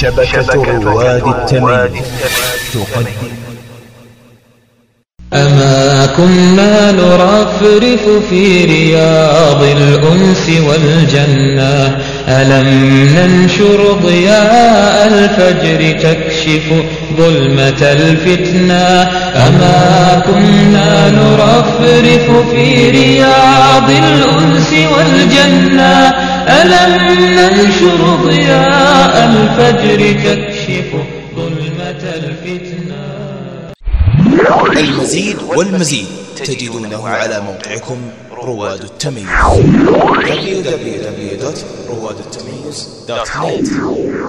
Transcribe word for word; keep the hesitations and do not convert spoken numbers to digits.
شبكة رواد التمييز تقدم. أما كنا نرفرف في رياض الأنس والجنة، ألم ننشر ضياء الفجر تكشف ظلمة الفتنة. أما كنا نرفرف في رياض الأنس والجنة، ألم ننشر ضياء الفجر تكشف ظلمة الفتنة. المزيد والمزيد تجدونه على موقعكم رواد التمييز دبليو دبليو دبليو دوت رواد التمييز دوت نت.